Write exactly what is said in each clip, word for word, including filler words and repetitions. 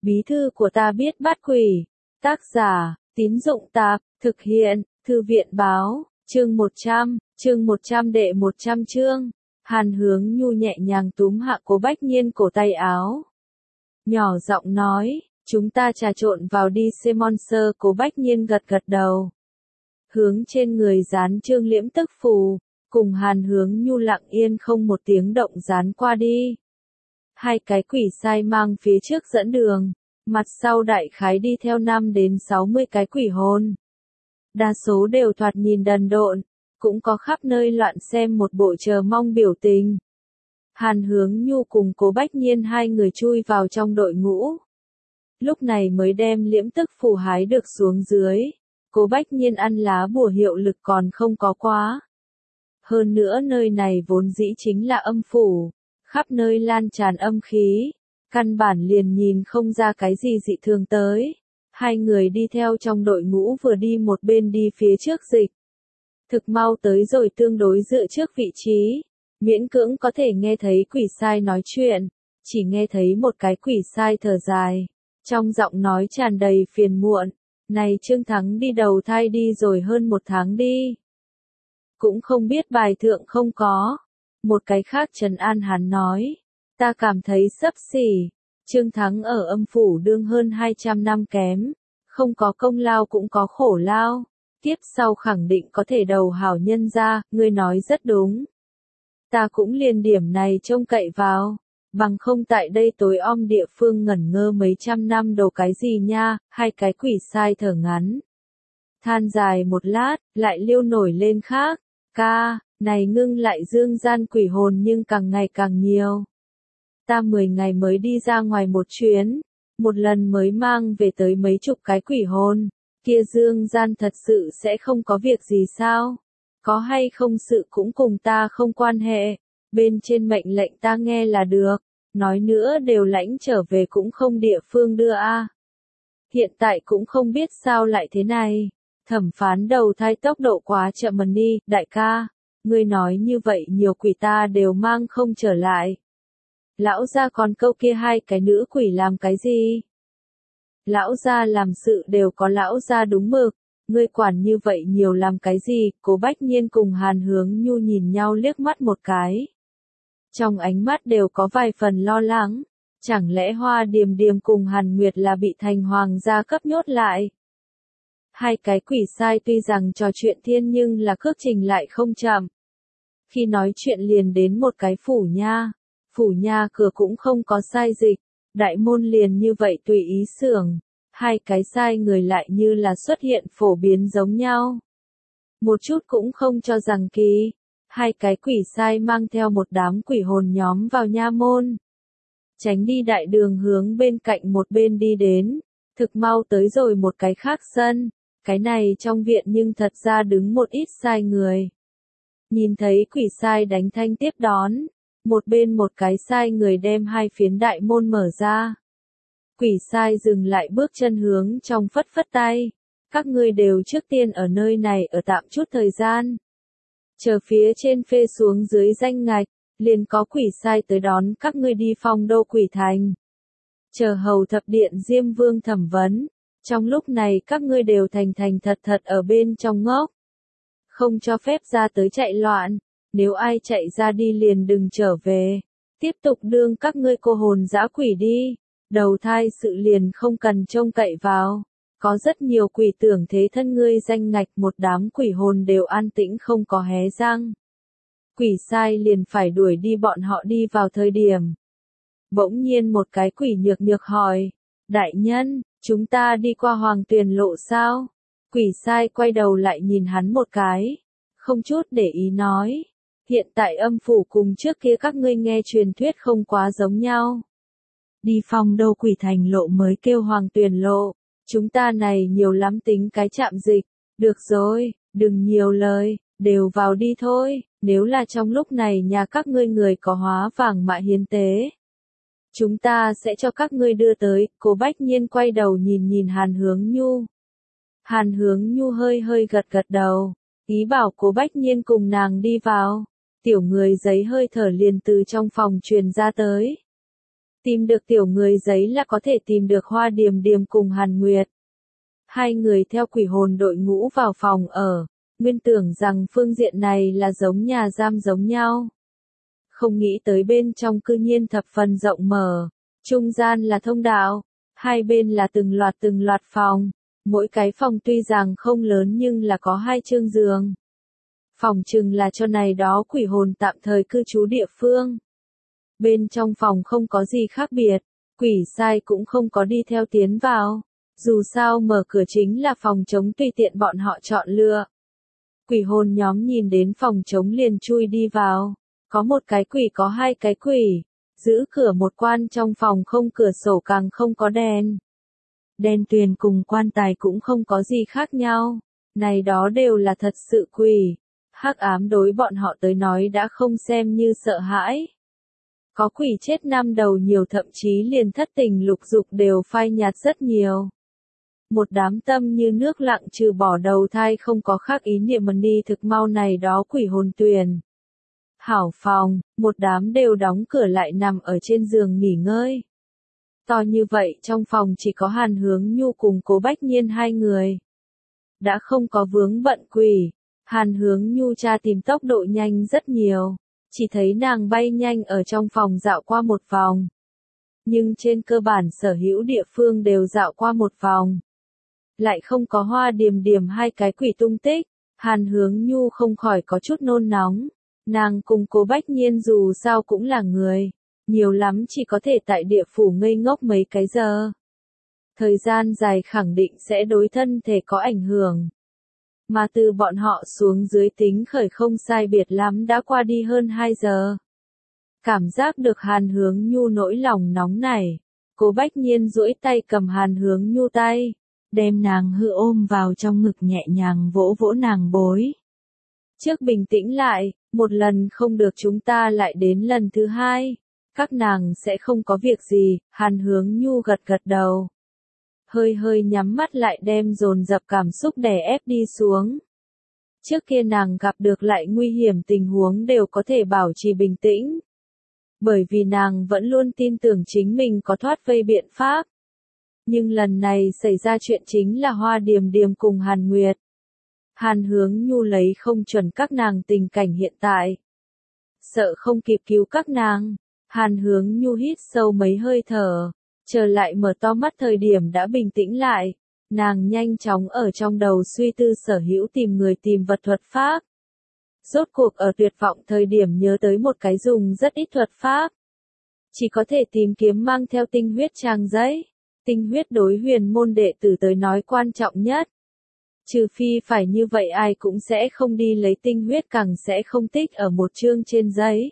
Bí thư của ta biết bắt quỷ. Tác giả, Tín Dụng Tạp, thực hiện, Thư viện Báo, chương một trăm, chương một trăm đệ một trăm chương. Hàn Hướng Nhu nhẹ nhàng túm hạ Cố Bách Nhiên cổ tay áo. Nhỏ giọng nói, chúng ta trà trộn vào đi Monster. Cố Bách Nhiên gật gật đầu. Hướng trên người dán chương liễm tức phù, cùng Hàn Hướng Nhu lặng yên không một tiếng động dán qua đi. Hai cái quỷ sai mang phía trước dẫn đường, mặt sau đại khái đi theo năm đến sáu mươi cái quỷ hồn. Đa số đều thoạt nhìn đần độn, cũng có khắp nơi loạn xem một bộ chờ mong biểu tình. Hàn Hướng Nhu cùng Cố Bách Nhiên hai người chui vào trong đội ngũ. Lúc này mới đem liễm tức phù hái được xuống dưới. Cố Bách Nhiên ăn lá bùa hiệu lực còn không có quá. Hơn nữa nơi này vốn dĩ chính là âm phủ, khắp nơi lan tràn âm khí, căn bản liền nhìn không ra cái gì dị thường tới. Hai người đi theo trong đội ngũ vừa đi một bên đi phía trước dịch. Thực mau tới rồi tương đối dựa trước vị trí, miễn cưỡng có thể nghe thấy quỷ sai nói chuyện, chỉ nghe thấy một cái quỷ sai thở dài, trong giọng nói tràn đầy phiền muộn. Này Trương Thắng đi đầu thai đi rồi hơn một tháng đi. Cũng không biết bài thượng không có. Một cái khác trấn an hắn nói. Ta cảm thấy sấp xỉ. Trương Thắng ở âm phủ đương hơn hai trăm năm kém. Không có công lao cũng có khổ lao. Tiếp sau khẳng định có thể đầu hảo nhân ra, ngươi nói rất đúng. Ta cũng liền điểm này trông cậy vào. Bằng không tại đây tối om địa phương ngẩn ngơ mấy trăm năm đồ cái gì nha, hai cái quỷ sai thở ngắn. Than dài một lát, lại liêu nổi lên khác. Ca, này ngưng lại dương gian quỷ hồn nhưng càng ngày càng nhiều. Ta mười ngày mới đi ra ngoài một chuyến, một lần mới mang về tới mấy chục cái quỷ hồn. Kia dương gian thật sự sẽ không có việc gì sao? Có hay không sự cũng cùng ta không quan hệ. Bên trên mệnh lệnh ta nghe là được, nói nữa đều lãnh trở về cũng không địa phương đưa a. Hiện tại cũng không biết sao lại thế này. Thẩm phán đầu thai tốc độ quá chậm mần đi, đại ca. Ngươi nói như vậy nhiều quỷ ta đều mang không trở lại. Lão gia còn câu kia hai cái nữ quỷ làm cái gì? Lão gia làm sự đều có lão gia đúng mực. Ngươi quản như vậy nhiều làm cái gì? Cố Bách Nhiên cùng Hàn Hướng Nhu nhìn nhau liếc mắt một cái. Trong ánh mắt đều có vài phần lo lắng, chẳng lẽ Hoa Điềm Điềm cùng Hàn Nguyệt là bị thành hoàng gia cấp nhốt lại? Hai cái quỷ sai tuy rằng trò chuyện thiên nhưng là cước trình lại không chậm. Khi nói chuyện liền đến một cái phủ nha, phủ nha cửa cũng không có sai dịch, đại môn liền như vậy tùy ý xưởng, hai cái sai người lại như là xuất hiện phổ biến giống nhau. Một chút cũng không cho rằng kỳ. Hai cái quỷ sai mang theo một đám quỷ hồn nhóm vào nha môn. Tránh đi đại đường hướng bên cạnh một bên đi đến. Thực mau tới rồi một cái khác sân. Cái này trong viện nhưng thật ra đứng một ít sai người. Nhìn thấy quỷ sai đánh thanh tiếp đón. Một bên một cái sai người đem hai phiến đại môn mở ra. Quỷ sai dừng lại bước chân hướng trong phất phất tay. Các ngươi đều trước tiên ở nơi này ở tạm chút thời gian. Chờ phía trên phê xuống dưới danh ngạch, liền có quỷ sai tới đón các ngươi đi phong đô quỷ thành. Chờ hầu thập điện Diêm Vương thẩm vấn, trong lúc này các ngươi đều thành thành thật thật ở bên trong ngốc. Không cho phép ra tới chạy loạn, nếu ai chạy ra đi liền đừng trở về. Tiếp tục đương các ngươi cô hồn dã quỷ đi, đầu thai sự liền không cần trông cậy vào. Có rất nhiều quỷ tưởng thế thân ngươi danh ngạch một đám quỷ hồn đều an tĩnh không có hé răng. Quỷ sai liền phải đuổi đi bọn họ đi vào thời điểm. Bỗng nhiên một cái quỷ nhược nhược hỏi, đại nhân, chúng ta đi qua Hoàng Tuyền lộ sao? Quỷ sai quay đầu lại nhìn hắn một cái, không chút để ý nói, hiện tại âm phủ cùng trước kia các ngươi nghe truyền thuyết không quá giống nhau. Đi phong đô quỷ thành lộ mới kêu Hoàng Tuyền lộ. Chúng ta này nhiều lắm tính cái chạm dịch, được rồi, đừng nhiều lời, đều vào đi thôi, nếu là trong lúc này nhà các ngươi người có hóa vàng mạ hiến tế. Chúng ta sẽ cho các ngươi đưa tới. Cố Bách Nhiên quay đầu nhìn nhìn Hàn Hướng Nhu. Hàn Hướng Nhu hơi hơi gật gật đầu, ý bảo Cố Bách Nhiên cùng nàng đi vào. Tiểu người giấy hơi thở liền từ trong phòng truyền ra tới. Tìm được tiểu người giấy là có thể tìm được Hoa Điềm Điềm cùng Hàn Nguyệt. Hai người theo quỷ hồn đội ngũ vào phòng ở, nguyên tưởng rằng phương diện này là giống nhà giam giống nhau. Không nghĩ tới bên trong cư nhiên thập phần rộng mở, trung gian là thông đạo, hai bên là từng loạt từng loạt phòng, mỗi cái phòng tuy rằng không lớn nhưng là có hai chương giường. Phòng chừng là cho này đó quỷ hồn tạm thời cư trú địa phương. Bên trong phòng không có gì khác biệt, quỷ sai cũng không có đi theo tiến vào. Dù sao mở cửa chính là phòng trống tùy tiện bọn họ chọn lựa. Quỷ hồn nhóm nhìn đến phòng trống liền chui đi vào. Có một cái quỷ có hai cái quỷ. Giữ cửa một quan trong phòng không cửa sổ càng không có đèn. Đèn tuyền cùng quan tài cũng không có gì khác nhau. Này đó đều là thật sự quỷ. Hắc ám đối bọn họ tới nói đã không xem như sợ hãi. Có quỷ chết năm đầu nhiều thậm chí liền thất tình lục dục đều phai nhạt rất nhiều. Một đám tâm như nước lặng trừ bỏ đầu thai không có khác ý niệm mần đi thực mau này đó quỷ hồn tuyền. Hảo phòng, một đám đều đóng cửa lại nằm ở trên giường nghỉ ngơi. To như vậy trong phòng chỉ có Hàn Hướng Nhu cùng Cố Bách Nhiên hai người. Đã không có vướng bận quỷ, Hàn Hướng Nhu tra tìm tốc độ nhanh rất nhiều, chỉ thấy nàng bay nhanh ở trong phòng dạo qua một vòng. Nhưng trên cơ bản sở hữu địa phương đều dạo qua một vòng. Lại không có Hoa Điềm Điềm hai cái quỷ tung tích, Hàn Hướng Nhu không khỏi có chút nôn nóng. Nàng cùng Cố Bách Nhiên dù sao cũng là người, nhiều lắm chỉ có thể tại địa phủ ngây ngốc mấy cái giờ. Thời gian dài khẳng định sẽ đối thân thể có ảnh hưởng. Mà từ bọn họ xuống dưới tính khởi không sai biệt lắm đã qua đi hơn hai giờ. Cảm giác được Hàn Hướng Nhu nỗi lòng nóng này, Cố Bách Nhiên duỗi tay cầm Hàn Hướng Nhu tay, đem nàng hư ôm vào trong ngực nhẹ nhàng vỗ vỗ nàng bối. Trước bình tĩnh lại, một lần không được chúng ta lại đến lần thứ hai, các nàng sẽ không có việc gì, Hàn Hướng Nhu gật gật đầu. Hơi hơi nhắm mắt lại đem dồn dập cảm xúc đè ép đi xuống. Trước kia nàng gặp được lại nguy hiểm tình huống đều có thể bảo trì bình tĩnh. Bởi vì nàng vẫn luôn tin tưởng chính mình có thoát vây biện pháp. Nhưng lần này xảy ra chuyện chính là Hoa Điềm Điềm cùng Hàn Nguyệt. Hàn Hướng Nhu lấy không chuẩn các nàng tình cảnh hiện tại. Sợ không kịp cứu các nàng, Hàn Hướng Nhu hít sâu mấy hơi thở, trở lại mở to mắt thời điểm đã bình tĩnh lại, nàng nhanh chóng ở trong đầu suy tư sở hữu tìm người tìm vật thuật pháp. Rốt cuộc ở tuyệt vọng thời điểm nhớ tới một cái dùng rất ít thuật pháp. Chỉ có thể tìm kiếm mang theo tinh huyết trang giấy. Tinh huyết đối huyền môn đệ tử tới nói quan trọng nhất. Trừ phi phải như vậy ai cũng sẽ không đi lấy tinh huyết càng sẽ không tích ở một chương trên giấy.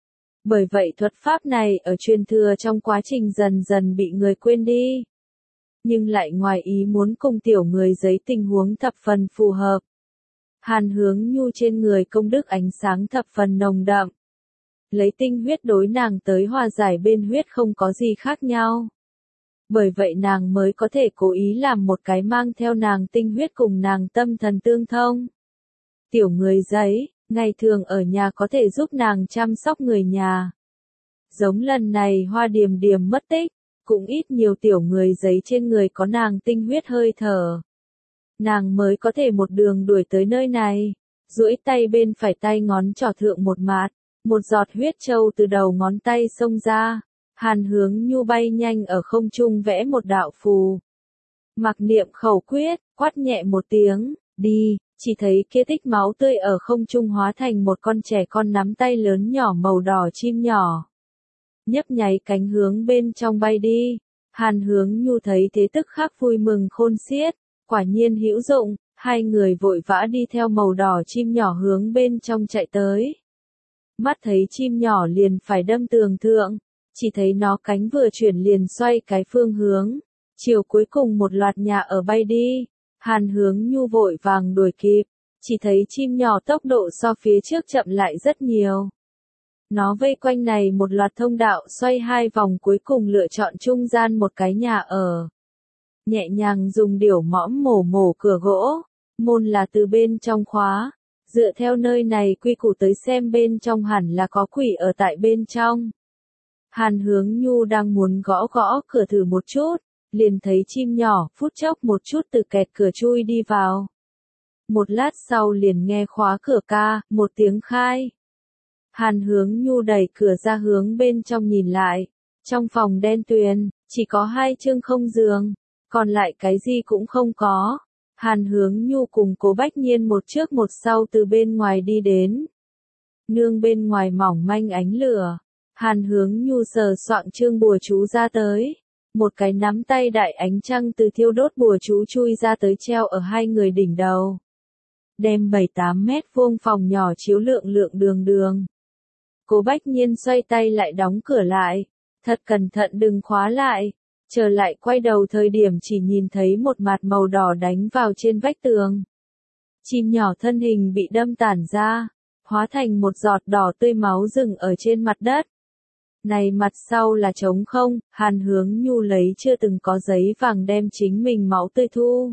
Bởi vậy thuật pháp này ở truyền thừa trong quá trình dần dần bị người quên đi. Nhưng lại ngoài ý muốn cùng tiểu người giấy tình huống thập phần phù hợp. Hàn Hướng Nhu trên người công đức ánh sáng thập phần nồng đậm. Lấy tinh huyết đối nàng tới hòa giải bên huyết không có gì khác nhau. Bởi vậy nàng mới có thể cố ý làm một cái mang theo nàng tinh huyết cùng nàng tâm thần tương thông. Tiểu người giấy, ngày thường ở nhà có thể giúp nàng chăm sóc người nhà. Giống lần này Hoa Điềm Điềm mất tích, cũng ít nhiều tiểu người giấy trên người có nàng tinh huyết hơi thở. Nàng mới có thể một đường đuổi tới nơi này, duỗi tay bên phải tay ngón trỏ thượng một mạt, một giọt huyết châu từ đầu ngón tay xông ra. Hàn Hướng Nhu bay nhanh ở không trung vẽ một đạo phù. Mặc niệm khẩu quyết, quát nhẹ một tiếng, đi, chỉ thấy kia tích máu tươi ở không trung hóa thành một con trẻ con nắm tay lớn nhỏ màu đỏ chim nhỏ. Nhấp nháy cánh hướng bên trong bay đi. Hàn Hướng Nhu thấy thế tức khắc vui mừng khôn xiết, quả nhiên hữu dụng, hai người vội vã đi theo màu đỏ chim nhỏ hướng bên trong chạy tới. Mắt thấy chim nhỏ liền phải đâm tường thượng. Chỉ thấy nó cánh vừa chuyển liền xoay cái phương hướng. Chiều cuối cùng một loạt nhà ở bay đi. Hàn Hướng Nhu vội vàng đuổi kịp. Chỉ thấy chim nhỏ tốc độ so phía trước chậm lại rất nhiều. Nó vây quanh này một loạt thông đạo xoay hai vòng cuối cùng lựa chọn trung gian một cái nhà ở. Nhẹ nhàng dùng điểu mõm mổ mổ cửa gỗ. Môn là từ bên trong khóa. Dựa theo nơi này quy củ tới xem bên trong hẳn là có quỷ ở tại bên trong. Hàn Hướng Nhu đang muốn gõ gõ cửa thử một chút, liền thấy chim nhỏ phút chốc một chút từ kẹt cửa chui đi vào. Một lát sau liền nghe khóa cửa ca, một tiếng khai. Hàn Hướng Nhu đẩy cửa ra hướng bên trong nhìn lại. Trong phòng đen tuyền, chỉ có hai chương không giường, còn lại cái gì cũng không có. Hàn Hướng Nhu cùng Cố Bách Nhiên một trước một sau từ bên ngoài đi đến. Nương bên ngoài mỏng manh ánh lửa. Hàn Hướng Nhu sờ soạng chương bùa chú ra tới. Một cái nắm tay đại ánh trăng từ thiêu đốt bùa chú chui ra tới treo ở hai người đỉnh đầu. Đem bảy tám mét vuông phòng nhỏ chiếu lượng lượng đường đường. Cố Bách Nhiên xoay tay lại đóng cửa lại. Thật cẩn thận đừng khóa lại. Trở lại quay đầu thời điểm chỉ nhìn thấy một mặt màu đỏ đánh vào trên vách tường. Chim nhỏ thân hình bị đâm tản ra, hóa thành một giọt đỏ tươi máu rừng ở trên mặt đất. Này mặt sau là trống không, Hàn Hướng Nhu lấy chưa từng có giấy vàng đem chính mình máu tươi thu.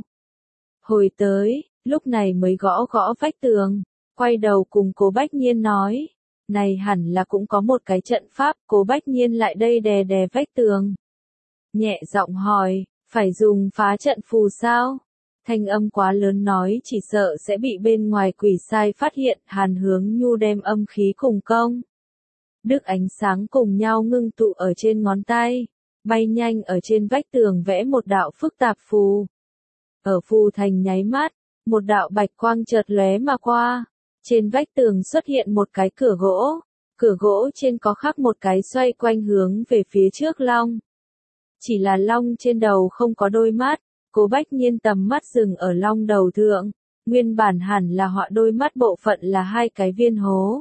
Hồi tới, lúc này mới gõ gõ vách tường, quay đầu cùng Cố Bách Nhiên nói. Này hẳn là cũng có một cái trận pháp, Cố Bách Nhiên lại đây đè đè vách tường. Nhẹ giọng hỏi, phải dùng phá trận phù sao? Thanh âm quá lớn nói chỉ sợ sẽ bị bên ngoài quỷ sai phát hiện. Hàn Hướng Nhu đem âm khí cùng công đức ánh sáng cùng nhau ngưng tụ ở trên ngón tay, bay nhanh ở trên vách tường vẽ một đạo phức tạp phù. Ở phù thành nháy mắt, một đạo bạch quang chợt lóe mà qua, trên vách tường xuất hiện một cái cửa gỗ, cửa gỗ trên có khắc một cái xoay quanh hướng về phía trước long. Chỉ là long trên đầu không có đôi mắt, Cố Bách Nhiên tầm mắt dừng ở long đầu thượng, nguyên bản hẳn là họa đôi mắt bộ phận là hai cái viên hố.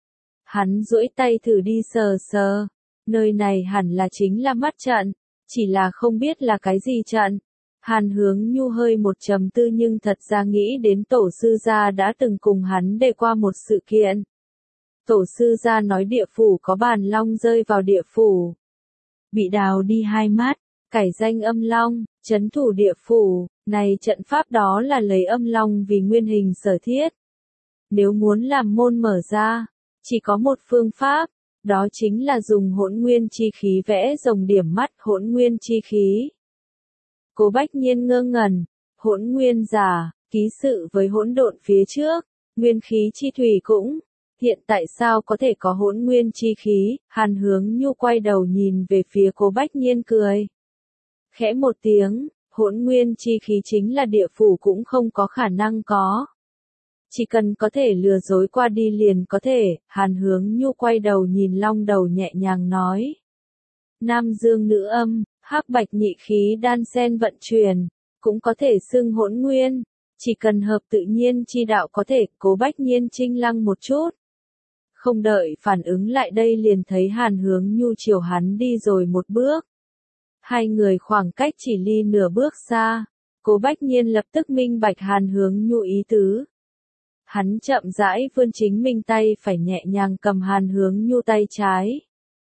Hắn duỗi tay thử đi sờ sờ, nơi này hẳn là chính là mắt trận, chỉ là không biết là cái gì trận. Hàn Hướng Nhu hơi một trầm tư nhưng thật ra nghĩ đến tổ sư gia đã từng cùng hắn đề qua một sự kiện. Tổ sư gia nói địa phủ có bàn long rơi vào địa phủ, bị đào đi hai mắt, cải danh âm long, trấn thủ địa phủ. Này trận pháp đó là lấy âm long vì nguyên hình sở thiết. Nếu muốn làm môn mở ra, chỉ có một phương pháp, đó chính là dùng hỗn nguyên chi khí vẽ rồng điểm mắt hỗn nguyên chi khí. Cố Bách Nhiên ngơ ngẩn, hỗn nguyên giả, ký sự với hỗn độn phía trước, nguyên khí chi thủy cũng, hiện tại sao có thể có hỗn nguyên chi khí? Hàn Hướng Nhu quay đầu nhìn về phía Cố Bách Nhiên cười. Khẽ một tiếng, hỗn nguyên chi khí chính là địa phủ cũng không có khả năng có. Chỉ cần có thể lừa dối qua đi liền có thể. Hàn Hướng Nhu quay đầu nhìn long đầu nhẹ nhàng nói. Nam dương nữ âm, hắc bạch nhị khí đan xen vận chuyển, cũng có thể xưng hỗn nguyên, chỉ cần hợp tự nhiên chi đạo có thể. Cố Bách Nhiên chinh lăng một chút. Không đợi phản ứng lại đây liền thấy Hàn Hướng Nhu chiều hắn đi rồi một bước. Hai người khoảng cách chỉ ly nửa bước xa, Cố Bách Nhiên lập tức minh bạch Hàn Hướng Nhu ý tứ. Hắn chậm rãi vươn chính mình tay phải nhẹ nhàng cầm Hàn Hướng Nhu tay trái.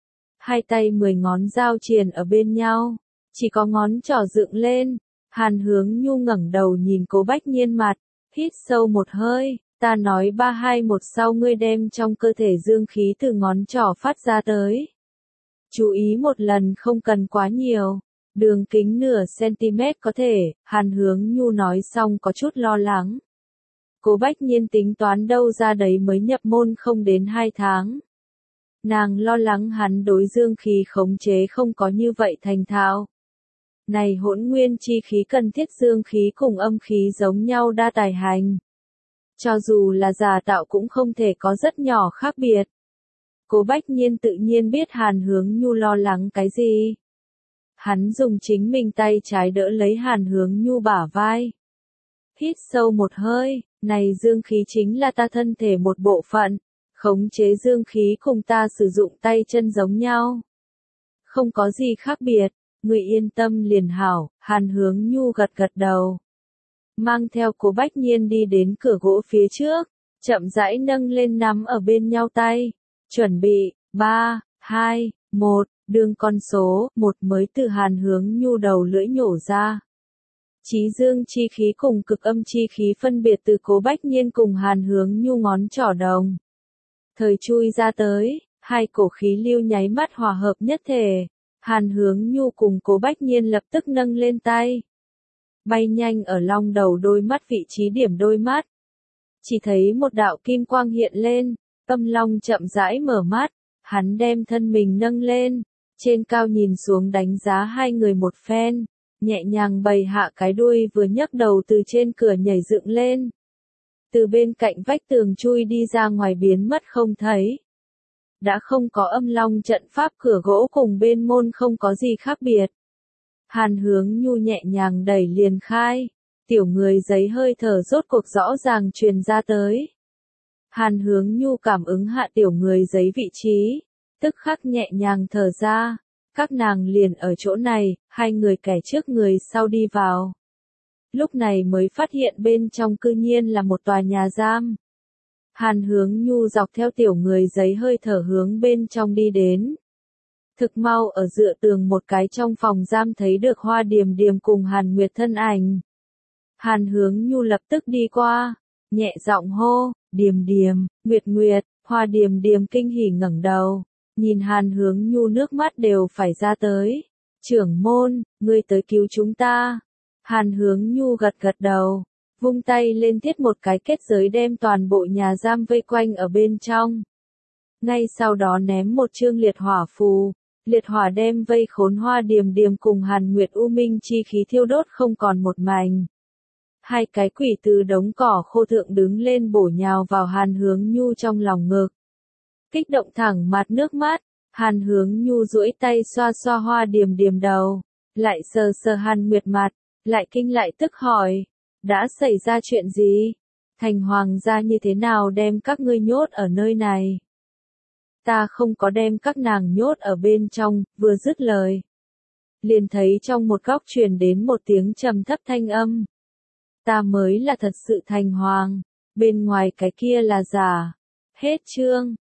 Hai tay mười ngón giao triền ở bên nhau, chỉ có ngón trỏ dựng lên. Hàn Hướng Nhu ngẩng đầu nhìn Cố Bách Nhiên mặt, hít sâu một hơi, ta nói ba hai một sau ngươi đem trong cơ thể dương khí từ ngón trỏ phát ra tới. Chú ý một lần không cần quá nhiều, đường kính nửa cm có thể. Hàn Hướng Nhu nói xong có chút lo lắng. Cố Bách Nhiên tính toán đâu ra đấy mới nhập môn không đến hai tháng. Nàng lo lắng hắn đối dương khí khống chế không có như vậy thành thạo. Này hỗn nguyên chi khí cần thiết dương khí cùng âm khí giống nhau đa tài hành. Cho dù là giả tạo cũng không thể có rất nhỏ khác biệt. Cố Bách Nhiên tự nhiên biết Hàn Hướng Nhu lo lắng cái gì. Hắn dùng chính mình tay trái đỡ lấy Hàn Hướng Nhu bả vai. Hít sâu một hơi, này dương khí chính là ta thân thể một bộ phận, khống chế dương khí cùng ta sử dụng tay chân giống nhau. Không có gì khác biệt, người yên tâm liền hảo. Hàn Hướng Nhu gật gật đầu. Mang theo Cố Bách Nhiên đi đến cửa gỗ phía trước, chậm rãi nâng lên nắm ở bên nhau tay. Chuẩn bị, ba, hai, một, đương con số, một mới từ Hàn Hướng Nhu đầu lưỡi nhổ ra. Chí dương chi khí cùng cực âm chi khí phân biệt từ Cố Bách Nhiên cùng Hàn Hướng Nhu ngón trỏ đồng thời chui ra tới. Hai cổ khí lưu nháy mắt hòa hợp nhất thể. Hàn Hướng Nhu cùng Cố Bách Nhiên lập tức nâng lên tay. Bay nhanh ở long đầu đôi mắt vị trí điểm đôi mắt. Chỉ thấy một đạo kim quang hiện lên, Âm Long chậm rãi mở mắt, hắn đem thân mình nâng lên, trên cao nhìn xuống đánh giá hai người một phen, nhẹ nhàng bày hạ cái đuôi vừa nhấc đầu từ trên cửa nhảy dựng lên. Từ bên cạnh vách tường chui đi ra ngoài biến mất không thấy. Đã không có Âm Long trận pháp, cửa gỗ cùng bên môn không có gì khác biệt. Hàn Hướng Nhu nhẹ nhàng đẩy liền khai, tiểu người giấy hơi thở rốt cuộc rõ ràng truyền ra tới. Hàn Hướng Nhu cảm ứng hạ tiểu người giấy vị trí, tức khắc nhẹ nhàng thở ra, các nàng liền ở chỗ này, hai người kẻ trước người sau đi vào. Lúc này mới phát hiện bên trong cư nhiên là một tòa nhà giam. Hàn Hướng Nhu dọc theo tiểu người giấy hơi thở hướng bên trong đi đến. Thực mau ở dựa tường một cái trong phòng giam thấy được Hoa Điềm Điềm cùng Hàn Nguyệt thân ảnh. Hàn Hướng Nhu lập tức đi qua, nhẹ giọng hô, Điềm Điềm, Nguyệt Nguyệt. Hoa Điềm Điềm kinh hỉ ngẩng đầu, nhìn Hàn Hướng Nhu nước mắt đều phải ra tới. Trưởng môn, ngươi tới cứu chúng ta. Hàn Hướng Nhu gật gật đầu, vung tay lên thiết một cái kết giới đem toàn bộ nhà giam vây quanh ở bên trong. Ngay sau đó ném một chương liệt hỏa phù, liệt hỏa đem vây khốn Hoa Điềm Điềm cùng Hàn Nguyệt u minh chi khí thiêu đốt không còn một mảnh. Hai cái quỷ từ đống cỏ khô thượng đứng lên bổ nhào vào Hàn Hướng Nhu trong lòng ngực. Kích động thẳng mặt nước mắt, Hàn Hướng Nhu duỗi tay xoa xoa Hoa Điềm Điềm đầu, lại sờ sờ Hàn Nguyệt mặt, lại kinh lại tức hỏi, đã xảy ra chuyện gì? Thành hoàng gia như thế nào đem các ngươi nhốt ở nơi này? Ta không có đem các nàng nhốt ở bên trong, vừa dứt lời. Liền thấy trong một góc truyền đến một tiếng trầm thấp thanh âm. Ta mới là thật sự thành hoàng, bên ngoài cái kia là giả. Hết chương.